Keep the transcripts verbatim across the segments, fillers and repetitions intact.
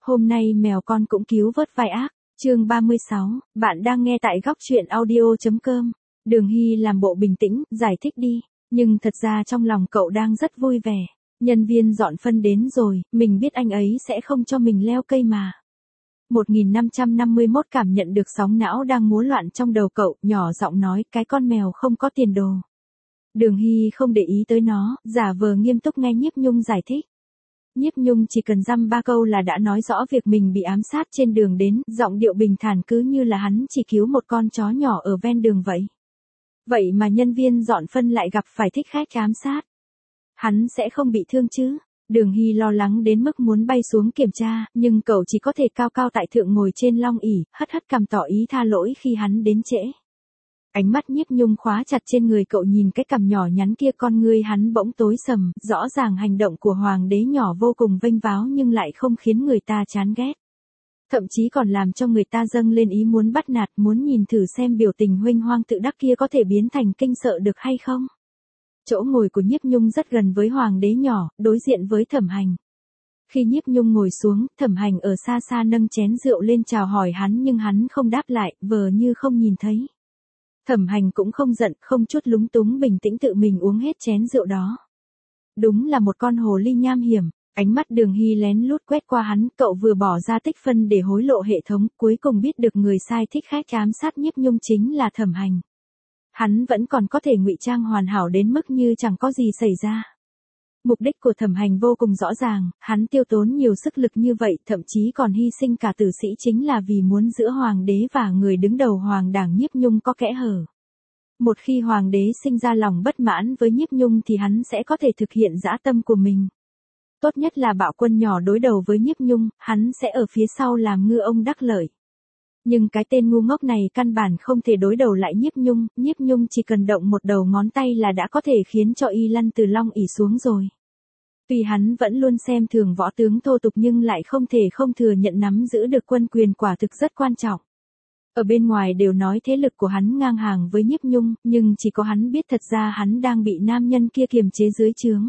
Hôm nay mèo con cũng cứu vớt vai ác. Chương ba mươi sáu, bạn đang nghe tại góc truyện audio.com. Đường Hy làm bộ bình tĩnh, giải thích đi, nhưng thật ra trong lòng cậu đang rất vui vẻ. Nhân viên dọn phân đến rồi, mình biết anh ấy sẽ không cho mình leo cây mà. một nghìn năm trăm năm mươi mốt cảm nhận được sóng não đang múa loạn trong đầu cậu, nhỏ giọng nói cái con mèo không có tiền đồ. Đường Hy không để ý tới nó, giả vờ nghiêm túc nghe Nhiếp Nhung giải thích. Nhiếp Nhung chỉ cần dăm ba câu là đã nói rõ việc mình bị ám sát trên đường đến, giọng điệu bình thản cứ như là hắn chỉ cứu một con chó nhỏ ở ven đường vậy. Vậy mà nhân viên dọn phân lại gặp phải thích khách ám sát. Hắn sẽ không bị thương chứ? Đường Hy lo lắng đến mức muốn bay xuống kiểm tra, nhưng cậu chỉ có thể cao cao tại thượng ngồi trên long ỷ, hất hất cằm tỏ ý tha lỗi khi hắn đến trễ. Ánh mắt Nhiếp Nhung khóa chặt trên người cậu, nhìn cái cằm nhỏ nhắn kia, con ngươi hắn bỗng tối sầm, rõ ràng hành động của hoàng đế nhỏ vô cùng vênh váo nhưng lại không khiến người ta chán ghét. Thậm chí còn làm cho người ta dâng lên ý muốn bắt nạt, muốn nhìn thử xem biểu tình huênh hoang tự đắc kia có thể biến thành kinh sợ được hay không. Chỗ ngồi của Nhiếp Nhung rất gần với hoàng đế nhỏ, đối diện với Thẩm Hành. Khi Nhiếp Nhung ngồi xuống, Thẩm Hành ở xa xa nâng chén rượu lên chào hỏi hắn nhưng hắn không đáp lại, vờ như không nhìn thấy. Thẩm Hành cũng không giận, không chút lúng túng, bình tĩnh tự mình uống hết chén rượu đó. Đúng là một con hồ ly nham hiểm. Ánh mắt Đường Hy lén lút quét qua hắn, cậu vừa bỏ ra tích phân để hối lộ hệ thống, cuối cùng biết được người sai thích khách ám sát Nhiếp Nhung chính là Thẩm Hành. Hắn vẫn còn có thể ngụy trang hoàn hảo đến mức như chẳng có gì xảy ra. Mục đích của Thẩm Hành vô cùng rõ ràng, hắn tiêu tốn nhiều sức lực như vậy, thậm chí còn hy sinh cả tử sĩ chính là vì muốn giữa hoàng đế và người đứng đầu hoàng đảng Nhiếp Nhung có kẽ hở. Một khi hoàng đế sinh ra lòng bất mãn với Nhiếp Nhung thì hắn sẽ có thể thực hiện dã tâm của mình. Tốt nhất là Bạo Quân nhỏ đối đầu với Nhiếp Nhung, hắn sẽ ở phía sau làm ngư ông đắc lợi. Nhưng cái tên ngu ngốc này căn bản không thể đối đầu lại Nhiếp Nhung, Nhiếp Nhung chỉ cần động một đầu ngón tay là đã có thể khiến cho y lăn từ long ỷ xuống rồi. Tuy hắn vẫn luôn xem thường võ tướng thô tục nhưng lại không thể không thừa nhận nắm giữ được quân quyền quả thực rất quan trọng. Ở bên ngoài đều nói thế lực của hắn ngang hàng với Nhiếp Nhung, nhưng chỉ có hắn biết thật ra hắn đang bị nam nhân kia kiềm chế dưới trướng.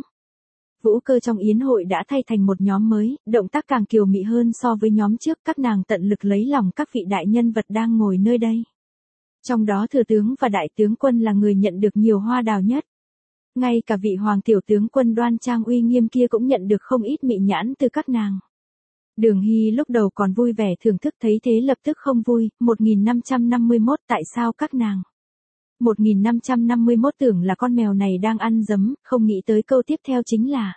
Vũ cơ trong yến hội đã thay thành một nhóm mới, động tác càng kiều mị hơn so với nhóm trước, các nàng tận lực lấy lòng các vị đại nhân vật đang ngồi nơi đây. Trong đó thừa tướng và đại tướng quân là người nhận được nhiều hoa đào nhất. Ngay cả vị hoàng tiểu tướng quân đoan trang uy nghiêm kia cũng nhận được không ít mị nhãn từ các nàng. Đường Hy lúc đầu còn vui vẻ thưởng thức, thấy thế lập tức không vui. một nghìn năm trăm năm mươi mốt Tại sao các nàng? một nghìn năm trăm năm mươi mốt tưởng là con mèo này đang ăn dấm, không nghĩ tới câu tiếp theo chính là: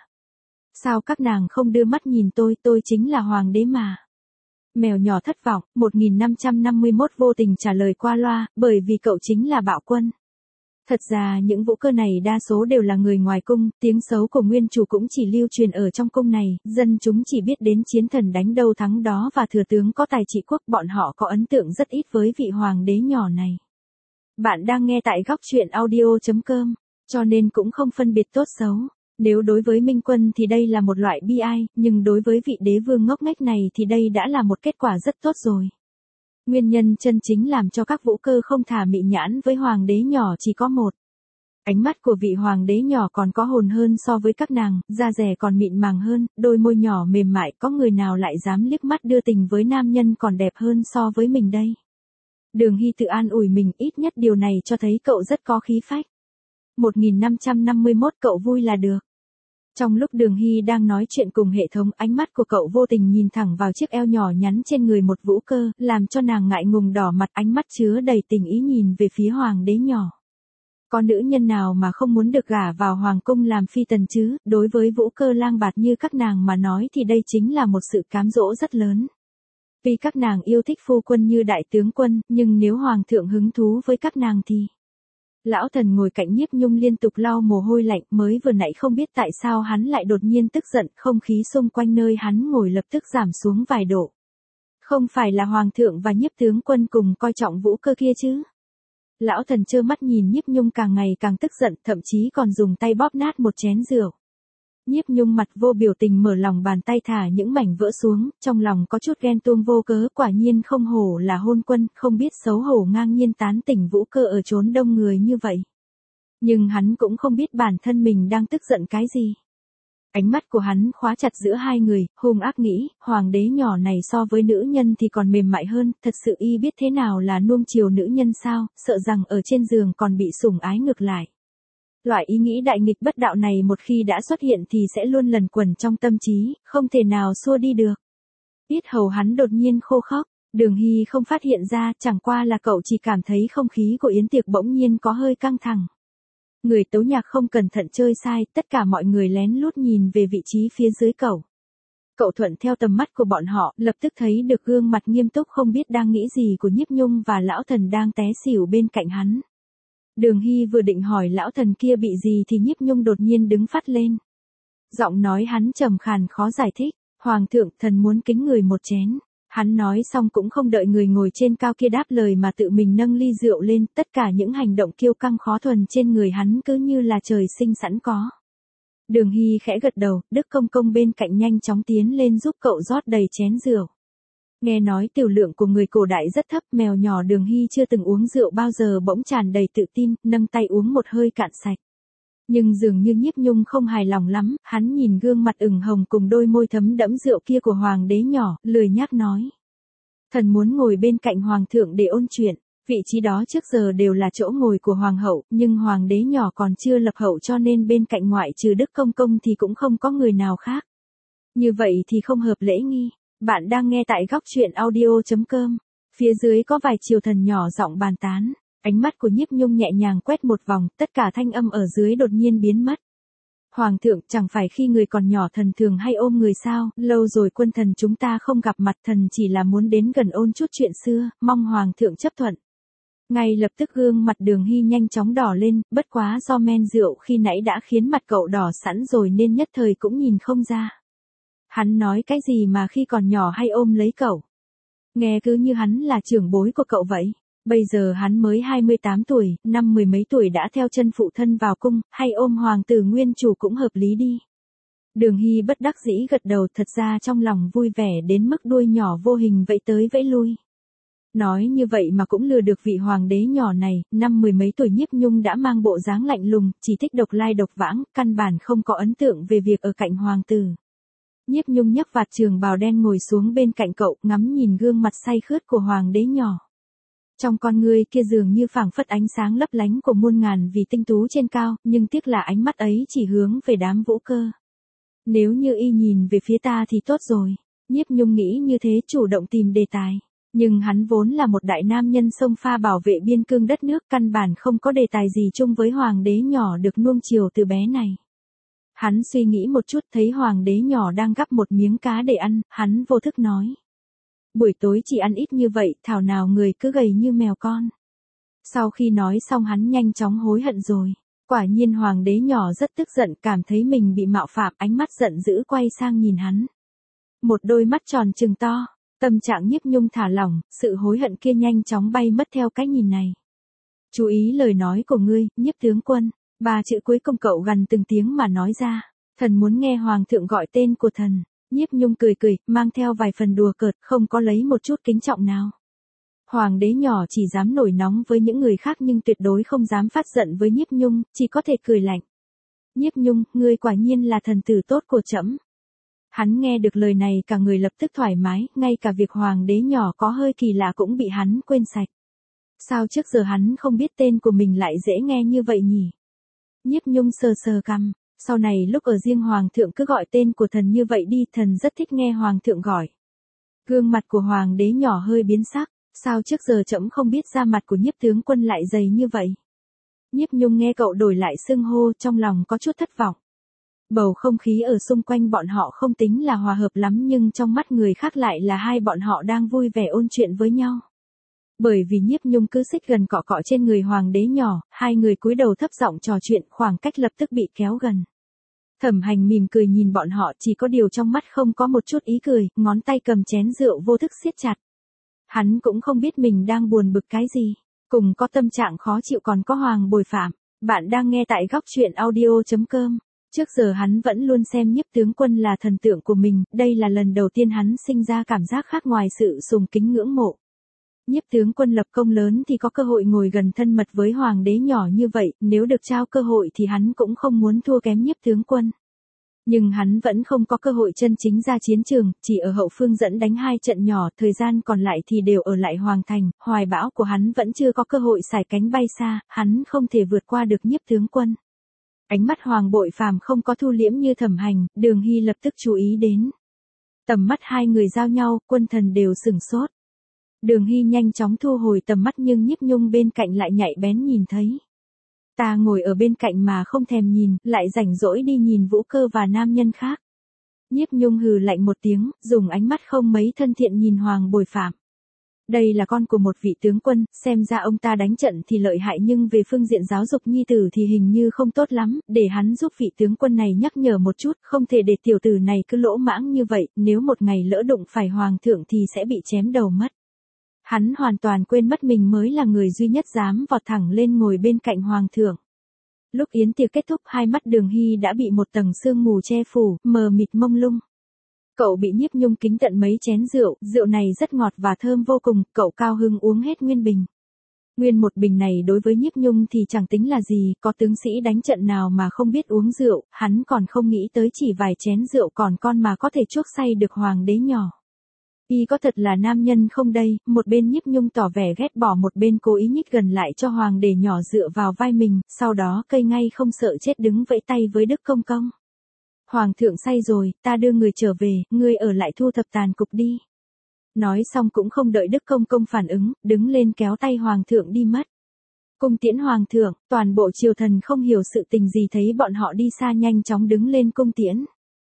sao các nàng không đưa mắt nhìn tôi, tôi chính là hoàng đế mà. Mèo nhỏ thất vọng, một nghìn năm trăm năm mươi mốt vô tình trả lời qua loa, bởi vì cậu chính là Bạo Quân. Thật ra những vũ cơ này đa số đều là người ngoài cung, tiếng xấu của nguyên chủ cũng chỉ lưu truyền ở trong cung này, dân chúng chỉ biết đến chiến thần đánh đâu thắng đó và thừa tướng có tài trị quốc, bọn họ có ấn tượng rất ít với vị hoàng đế nhỏ này. Bạn đang nghe tại góc truyện audio.com, cho nên cũng không phân biệt tốt xấu. Nếu đối với Minh Quân thì đây là một loại bi ai, nhưng đối với vị đế vương ngốc nghếch này thì đây đã là một kết quả rất tốt rồi. Nguyên nhân chân chính làm cho các vũ cơ không thả mị nhãn với hoàng đế nhỏ chỉ có một. Ánh mắt của vị hoàng đế nhỏ còn có hồn hơn so với các nàng, da dẻ còn mịn màng hơn, đôi môi nhỏ mềm mại, có người nào lại dám liếc mắt đưa tình với nam nhân còn đẹp hơn so với mình đây. Đường Hy tự an ủi mình, ít nhất điều này cho thấy cậu rất có khí phách. một nghìn năm trăm năm mươi mốt Cậu vui là được. Trong lúc Đường Hy đang nói chuyện cùng hệ thống, ánh mắt của cậu vô tình nhìn thẳng vào chiếc eo nhỏ nhắn trên người một vũ cơ, làm cho nàng ngại ngùng đỏ mặt, ánh mắt chứa đầy tình ý nhìn về phía hoàng đế nhỏ. Có nữ nhân nào mà không muốn được gả vào hoàng cung làm phi tần chứ, đối với vũ cơ lang bạt như các nàng mà nói thì đây chính là một sự cám dỗ rất lớn. Vì các nàng yêu thích phu quân như đại tướng quân, nhưng nếu hoàng thượng hứng thú với các nàng thì... Lão thần ngồi cạnh Nhiếp Nhung liên tục lau mồ hôi lạnh, mới vừa nãy không biết tại sao hắn lại đột nhiên tức giận, không khí xung quanh nơi hắn ngồi lập tức giảm xuống vài độ. Không phải là hoàng thượng và Nhiếp tướng quân cùng coi trọng vũ cơ kia chứ? Lão thần trơ mắt nhìn Nhiếp Nhung càng ngày càng tức giận, thậm chí còn dùng tay bóp nát một chén rượu. Nhiếp Nhung mặt vô biểu tình mở lòng bàn tay thả những mảnh vỡ xuống, trong lòng có chút ghen tuông vô cớ, quả nhiên không hổ là hôn quân, không biết xấu hổ ngang nhiên tán tỉnh vũ cơ ở chốn đông người như vậy. Nhưng hắn cũng không biết bản thân mình đang tức giận cái gì. Ánh mắt của hắn khóa chặt giữa hai người, hung ác nghĩ, hoàng đế nhỏ này so với nữ nhân thì còn mềm mại hơn, thật sự y biết thế nào là nuông chiều nữ nhân sao, sợ rằng ở trên giường còn bị sủng ái ngược lại. Loại ý nghĩ đại nghịch bất đạo này một khi đã xuất hiện thì sẽ luôn lẩn quẩn trong tâm trí, không thể nào xua đi được. Yết hầu hắn đột nhiên khô khốc, Đường Hy không phát hiện ra, chẳng qua là cậu chỉ cảm thấy không khí của yến tiệc bỗng nhiên có hơi căng thẳng. Người tấu nhạc không cẩn thận chơi sai, tất cả mọi người lén lút nhìn về vị trí phía dưới cậu. Cậu thuận theo tầm mắt của bọn họ, lập tức thấy được gương mặt nghiêm túc không biết đang nghĩ gì của Nhiếp Nhung và lão thần đang té xỉu bên cạnh hắn. Đường Hy vừa định hỏi lão thần kia bị gì thì Nhiếp Nhung đột nhiên đứng phát lên. Giọng nói hắn trầm khàn khó giải thích, Hoàng thượng, thần muốn kính người một chén. Hắn nói xong cũng không đợi người ngồi trên cao kia đáp lời mà tự mình nâng ly rượu lên, tất cả những hành động kiêu căng khó thuần trên người hắn cứ như là trời sinh sẵn có. Đường Hy khẽ gật đầu, Đức Công Công bên cạnh nhanh chóng tiến lên giúp cậu rót đầy chén rượu. Nghe nói tiểu lượng của người cổ đại rất thấp, mèo nhỏ Đường Hy chưa từng uống rượu bao giờ bỗng tràn đầy tự tin, nâng tay uống một hơi cạn sạch. Nhưng dường như Nhiếp Nhung không hài lòng lắm, hắn nhìn gương mặt ửng hồng cùng đôi môi thấm đẫm rượu kia của hoàng đế nhỏ, lười nhác nói. Thần muốn ngồi bên cạnh hoàng thượng để ôn chuyện, vị trí đó trước giờ đều là chỗ ngồi của hoàng hậu, nhưng hoàng đế nhỏ còn chưa lập hậu cho nên bên cạnh ngoại trừ Đức Công Công thì cũng không có người nào khác. Như vậy thì không hợp lễ nghi. Bạn đang nghe tại góc truyện audio chấm com. Phía dưới có vài triều thần nhỏ giọng bàn tán. Ánh mắt của Nhiếp Nhung nhẹ nhàng quét một vòng, tất cả thanh âm ở dưới đột nhiên biến mất. Hoàng thượng, chẳng phải khi người còn nhỏ thần thường hay ôm người sao, lâu rồi quân thần chúng ta không gặp mặt, thần chỉ là muốn đến gần ôn chút chuyện xưa, mong hoàng thượng chấp thuận. Ngay lập tức gương mặt Đường Hy nhanh chóng đỏ lên, bất quá do men rượu khi nãy đã khiến mặt cậu đỏ sẵn rồi nên nhất thời cũng nhìn không ra. Hắn nói cái gì mà khi còn nhỏ hay ôm lấy cậu. Nghe cứ như hắn là trưởng bối của cậu vậy. Bây giờ hắn mới hai mươi tám tuổi, năm mười mấy tuổi đã theo chân phụ thân vào cung, hay ôm hoàng tử nguyên chủ cũng hợp lý đi. Đường Hy bất đắc dĩ gật đầu, thật ra trong lòng vui vẻ đến mức đuôi nhỏ vô hình vẫy tới vẫy lui. Nói như vậy mà cũng lừa được vị hoàng đế nhỏ này, năm mười mấy tuổi Nhiếp Nhung đã mang bộ dáng lạnh lùng, chỉ thích độc lai độc vãng, căn bản không có ấn tượng về việc ở cạnh hoàng tử. Nhiếp Nhung nhấc vạt trường bào đen ngồi xuống bên cạnh cậu, ngắm nhìn gương mặt say khướt của hoàng đế nhỏ. Trong con ngươi kia dường như phảng phất ánh sáng lấp lánh của muôn ngàn vì tinh tú trên cao, nhưng tiếc là ánh mắt ấy chỉ hướng về đám vũ cơ. Nếu như y nhìn về phía ta thì tốt rồi. Nhiếp Nhung nghĩ như thế, chủ động tìm đề tài. Nhưng hắn vốn là một đại nam nhân xông pha bảo vệ biên cương đất nước, căn bản không có đề tài gì chung với hoàng đế nhỏ được nuông chiều từ bé này. Hắn suy nghĩ một chút thấy hoàng đế nhỏ đang gắp một miếng cá để ăn, hắn vô thức nói. Buổi tối chỉ ăn ít như vậy, thảo nào người cứ gầy như mèo con. Sau khi nói xong hắn nhanh chóng hối hận rồi. Quả nhiên hoàng đế nhỏ rất tức giận, cảm thấy mình bị mạo phạm, ánh mắt giận dữ quay sang nhìn hắn. Một đôi mắt tròn trừng to, tâm trạng Nhiếp Nhung thả lỏng, sự hối hận kia nhanh chóng bay mất theo cái nhìn này. Chú ý lời nói của ngươi, Nhiếp tướng quân. Ba chữ cuối cùng cậu gần từng tiếng mà nói ra. Thần muốn nghe hoàng thượng gọi tên của thần. Nhiếp Nhung cười cười, mang theo vài phần đùa cợt, không có lấy một chút kính trọng nào. Hoàng đế nhỏ chỉ dám nổi nóng với những người khác nhưng tuyệt đối không dám phát giận với Nhiếp Nhung, chỉ có thể cười lạnh. Nhiếp Nhung, ngươi quả nhiên là thần tử tốt của trẫm. Hắn nghe được lời này cả người lập tức thoải mái, ngay cả việc hoàng đế nhỏ có hơi kỳ lạ cũng bị hắn quên sạch. Sao trước giờ hắn không biết tên của mình lại dễ nghe như vậy nhỉ? Nhiếp Nhung sờ sờ cằm, sau này lúc ở riêng hoàng thượng cứ gọi tên của thần như vậy đi, thần rất thích nghe hoàng thượng gọi. Gương mặt của hoàng đế nhỏ hơi biến sắc, sao trước giờ trẫm không biết da mặt của Nhiếp tướng quân lại dày như vậy? Nhiếp Nhung nghe cậu đổi lại xưng hô, trong lòng có chút thất vọng. Bầu không khí ở xung quanh bọn họ không tính là hòa hợp lắm nhưng trong mắt người khác lại là hai bọn họ đang vui vẻ ôn chuyện với nhau. Bởi vì Nhiếp Nhung cứ xích gần cọ cọ trên người hoàng đế nhỏ, hai người cúi đầu thấp giọng trò chuyện, khoảng cách lập tức bị kéo gần. Thẩm Hành mỉm cười nhìn bọn họ, chỉ có điều trong mắt không có một chút ý cười, ngón tay cầm chén rượu vô thức siết chặt. Hắn cũng không biết mình đang buồn bực cái gì, cùng có tâm trạng khó chịu còn có Hoàng Bồi Phạm. Bạn đang nghe tại góc truyện audio chấm com. Trước giờ hắn vẫn luôn xem Nhiếp tướng quân là thần tượng của mình, đây là lần đầu tiên hắn sinh ra cảm giác khác ngoài sự sùng kính ngưỡng mộ. Nhiếp tướng quân lập công lớn thì có cơ hội ngồi gần thân mật với hoàng đế nhỏ như vậy, nếu được trao cơ hội thì hắn cũng không muốn thua kém Nhiếp tướng quân. Nhưng hắn vẫn không có cơ hội chân chính ra chiến trường, chỉ ở hậu phương dẫn đánh hai trận nhỏ, thời gian còn lại thì đều ở lại Hoàng Thành, hoài bão của hắn vẫn chưa có cơ hội sải cánh bay xa, hắn không thể vượt qua được Nhiếp tướng quân. Ánh mắt Hoàng Bội Phàm không có thu liễm như Thẩm Hành, Đường Hy lập tức chú ý đến. Tầm mắt hai người giao nhau, quân thần đều sửng sốt. Đường Hy nhanh chóng thu hồi tầm mắt nhưng Nhiếp Nhung bên cạnh lại nhạy bén nhìn thấy. Ta ngồi ở bên cạnh mà không thèm nhìn, lại rảnh rỗi đi nhìn Vũ Cơ và nam nhân khác. Nhiếp Nhung hừ lạnh một tiếng, dùng ánh mắt không mấy thân thiện nhìn Hoàng Bồi Phạm. Đây là con của một vị tướng quân, xem ra ông ta đánh trận thì lợi hại nhưng về phương diện giáo dục nhi tử thì hình như không tốt lắm, để hắn giúp vị tướng quân này nhắc nhở một chút, không thể để tiểu tử này cứ lỗ mãng như vậy, nếu một ngày lỡ đụng phải hoàng thượng thì sẽ bị chém đầu mất. Hắn hoàn toàn quên mất mình mới là người duy nhất dám vọt thẳng lên ngồi bên cạnh hoàng thượng. Lúc yến tiệc kết thúc, hai mắt Đường Hy đã bị một tầng sương mù che phủ, mờ mịt mông lung. Cậu bị Nhiếp Nhung kính tận mấy chén rượu, rượu này rất ngọt và thơm vô cùng, cậu cao hưng uống hết nguyên bình. Nguyên một bình này đối với Nhiếp Nhung thì chẳng tính là gì, có tướng sĩ đánh trận nào mà không biết uống rượu, hắn còn không nghĩ tới chỉ vài chén rượu còn con mà có thể chuốc say được hoàng đế nhỏ. Y có thật là nam nhân không đây, một bên Nhiếp Nhung tỏ vẻ ghét bỏ, một bên cố ý nhích gần lại cho hoàng đế nhỏ dựa vào vai mình, sau đó cây ngay không sợ chết đứng vẫy tay với Đức Công Công. Hoàng thượng say rồi, ta đưa người trở về, ngươi ở lại thu thập tàn cục đi. Nói xong cũng không đợi Đức Công Công phản ứng, đứng lên kéo tay hoàng thượng đi mất. Cung tiễn hoàng thượng, toàn bộ triều thần không hiểu sự tình gì thấy bọn họ đi xa nhanh chóng đứng lên cung tiễn.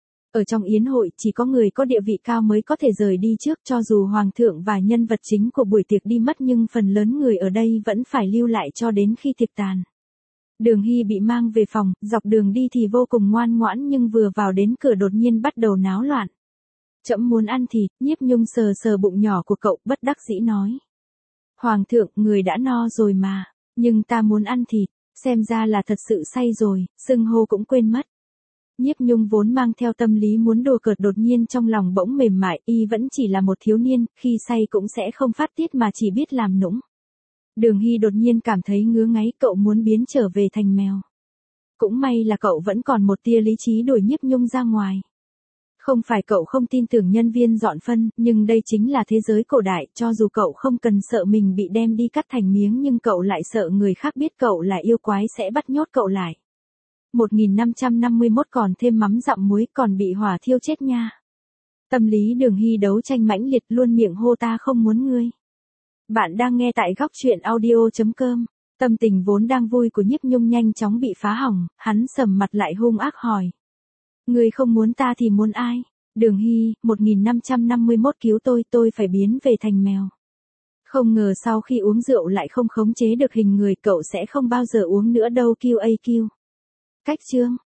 Ở trong yến hội, chỉ có người có địa vị cao mới có thể rời đi trước, cho dù hoàng thượng và nhân vật chính của buổi tiệc đi mất nhưng phần lớn người ở đây vẫn phải lưu lại cho đến khi tiệc tàn. Đường Hy bị mang về phòng, dọc đường đi thì vô cùng ngoan ngoãn nhưng vừa vào đến cửa đột nhiên bắt đầu náo loạn. Trẫm muốn ăn thịt, Nhiếp Nhung sờ sờ bụng nhỏ của cậu, bất đắc dĩ nói. Hoàng thượng, người đã no rồi mà, nhưng ta muốn ăn thịt, xem ra là thật sự say rồi, xưng hô cũng quên mất. Nhiếp Nhung vốn mang theo tâm lý muốn đùa cợt đột nhiên trong lòng bỗng mềm mại, y vẫn chỉ là một thiếu niên, khi say cũng sẽ không phát tiết mà chỉ biết làm nũng. Đường Hy đột nhiên cảm thấy ngứa ngáy, cậu muốn biến trở về thành mèo. Cũng may là cậu vẫn còn một tia lý trí đuổi Nhiếp Nhung ra ngoài. Không phải cậu không tin tưởng nhân viên dọn phân, nhưng đây chính là thế giới cổ đại, cho dù cậu không cần sợ mình bị đem đi cắt thành miếng nhưng cậu lại sợ người khác biết cậu là yêu quái sẽ bắt nhốt cậu lại. một nghìn năm trăm năm mươi mốt còn thêm mắm dặm muối còn bị hỏa thiêu chết nha. Tâm lý Đường Hy đấu tranh mãnh liệt luôn miệng hô ta không muốn ngươi. Bạn đang nghe tại góc truyện audio chấm com. Tâm tình vốn đang vui của Nhiếp Nhung nhanh chóng bị phá hỏng, hắn sầm mặt lại hung ác hỏi. Ngươi không muốn ta thì muốn ai? Đường Hy, một nghìn năm trăm năm mươi mốt cứu tôi, tôi phải biến về thành mèo. Không ngờ sau khi uống rượu lại không khống chế được hình người, cậu sẽ không bao giờ uống nữa đâu Q A Q. Cách chương.